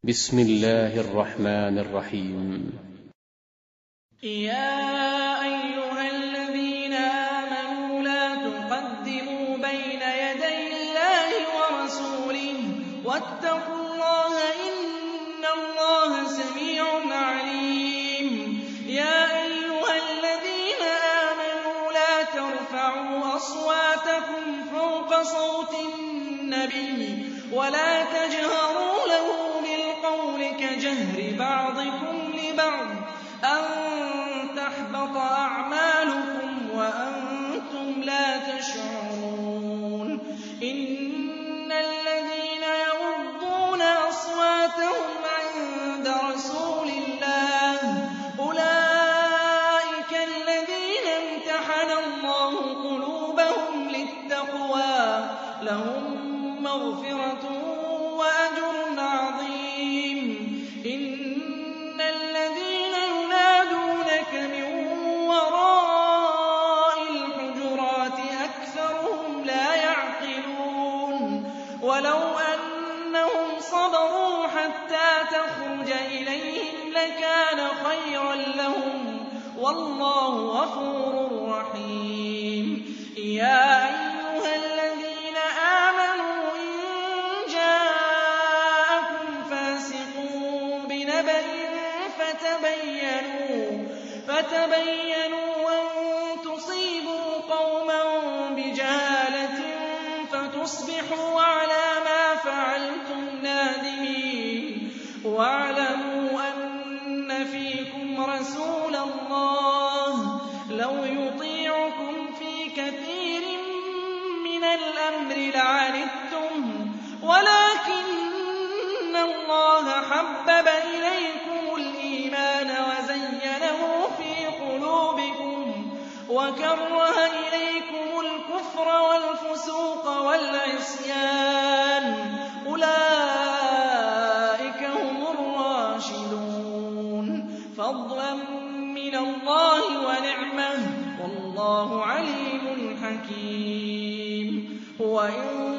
بسم الله الرحمن الرحيم. يا أيها الذين آمنوا لا تقدموا بين يدي الله ورسوله واتقوا الله إن الله سميع عليم. يا أيها الذين آمنوا لا ترفعوا أصواتكم فوق صوت النبي ولا تجهروا له بالقول كجهر بعضكم لبعض أن تحبط أعمالكم وأنتم لا تشعرون. إن الذين يغضون أصواتهم عند رسول الله أولئك الذين امتحن الله قلوبهم للتقوى لهم مغفرة وأجر عظيم. إن الذين ينادونك من وراء الحجرات أكثرهم لا يعقلون. ولو أنهم صبروا حتى تخرج إليهم لكان خيرا لهم والله غفور رحيم. يا أيها الذين آمنوا إن جاءكم فاسق بنبأ فتبينوا أن تصيبوا قوما بجهالة فتصبحوا على ما فعلتم نادمين. واعلموا أن فيكم رسول الله لو يطيعكم في كثير من الأمر لعنتم ولكن الله حبب إليكم الإيمان وزينه في قلوبكم وكره إليكم الكفر والفسوق والعصيان أولئك هم الراشدون فضلا من الله ونعمة والله عليم حكيم. وإن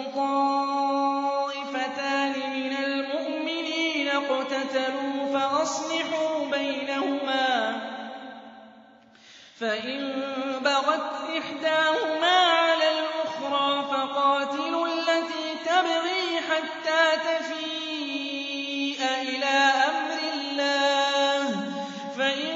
طائفتان من المؤمنين اقتتلوا فأصلحوا بينهما فإن بغت إحداهما على الأخرى فقاتلوا التي تبغي حتى تفيء إلى أمر الله فإن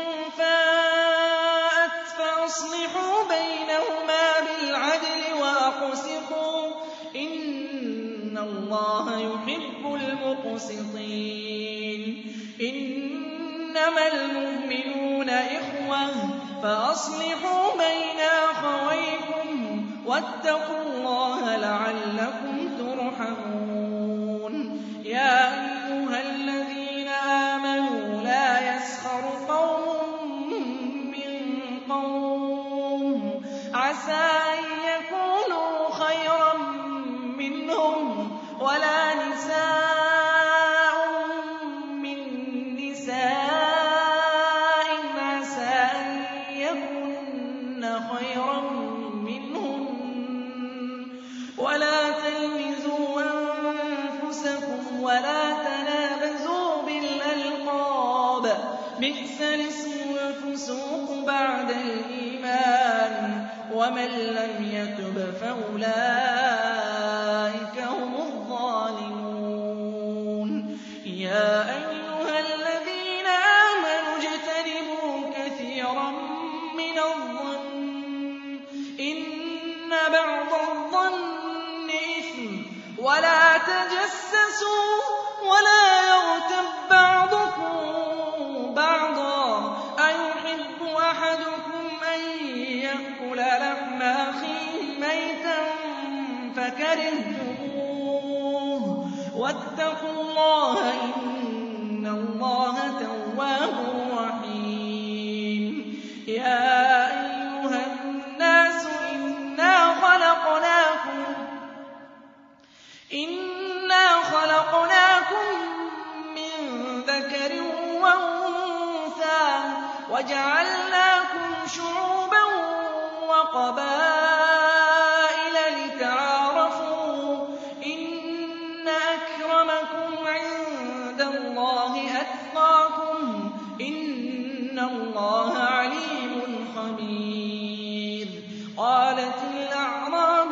فاءت فأصلحوا بينهما بالعدل وأقسطوا إن الله يحب المقسطين. إنما المؤمنون إخوة فأصلحوا بين أخويكم واتقوا الله لعلكم ترحمون. يا أيها الذين آمنوا لا يسخر قوم من قوم عسى أن يكونوا خيرا منهم ولا نساء من نساء عسى أن يكن خيرا منهن ولا تلمزوا أنفسكم ولا تنابزوا بالألقاب بئس الاسم الفسوق بعد الإيمان ومن لم يتب فأولئك هم الظالمون. يا أيها الذين آمنوا اجتنبوا كثيرا من الظن إن بعض الظن إثم ولا تجسسوا ولا يغتب بعضكم بعضا أيحب أحدكم أن يأكل لحم أخيه ميتا فكرهتموه واتقوا الله إن الله تواب رحيم. يا أيها الناس إنا خلقناكم من ذكر وأنثى وجعلناكم شعوبا وقبائل لتعارفوا إن أكرمكم عند إِنَّ اللَّهَ عَلِيمٌ خَبِيرٌ قَالَتِ الْأَعْرَابُ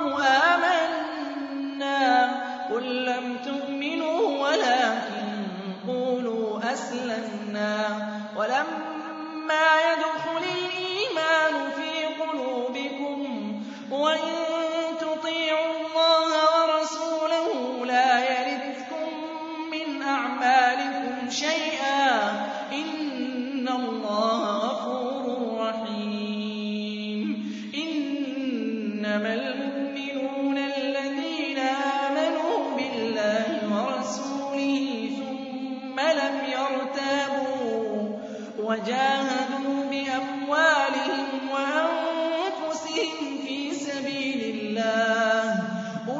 آمَنَّا قُل لَّمْ تُؤْمِنُوا وَلَٰكِن قُولُوا أَسْلَمْنَا وَلَمَّا يَدْخُلِ الْإِيمَانُ فِي قُلُوبِكُمْ وَإِن تُطِيعُوا اللَّهَ وَرَسُولَهُ لَا يَلِتْكُم مِّنْ أَعْمَالِكُمْ شَيْئًا ۚ إِنَّ اللَّهَ غَفُورٌ رَّحِيمٌ إِنَّمَا الْمُؤْمِنُونَ الَّذِينَ آمَنُوا بِاللَّهِ وَرَسُولِهِ ثُمَّ لَمْ يَرْتَابُوا وَجَاهَدُوا بِأَمْوَالِهِمْ وَأَنفُسِهِمْ فِي سَبِيلِ اللَّهِ ۚ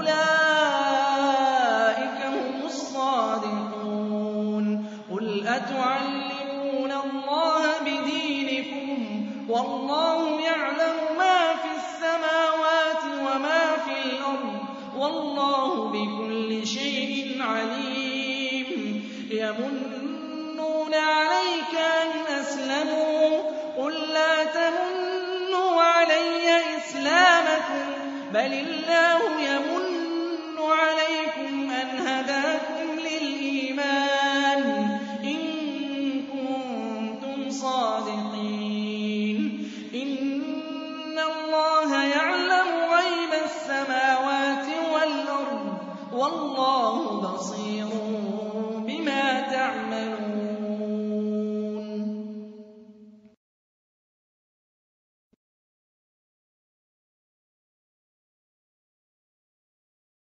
أُولَٰئِكَ هُمُ الصَّادِقُونَ قُلْ أَتُعَلِّمُونَ اللَّهَ بِدِينِكُمْ وَاللَّهُ يَعْلَمُ مَا فِي السَّمَاوَاتِ وَمَا فِي الْأَرْضِ ۚ وَاللَّهُ بِكُلِّ شَيْءٍ عَلِيمٌ يَمُنُّونَ عَلَيْكَ أَنْ أَسْلَمُوا ۖ قُل لَّا تَمُنُّوا عَلَيَّ إِسْلَامَكُم بَلِ اللَّهُ يَمُنُّ عَلَيْكُمْ أَنْ هَدَاكُمْ لِلْإِيمَانِ إِن كُنتُمْ صَادِقِينَ إِنَّ اللَّهَ يَعْلَمُ غَيْبَ السَّمَاوَاتِ وَالْأَرْضِ ۚ وَاللَّهُ بَصِيرٌ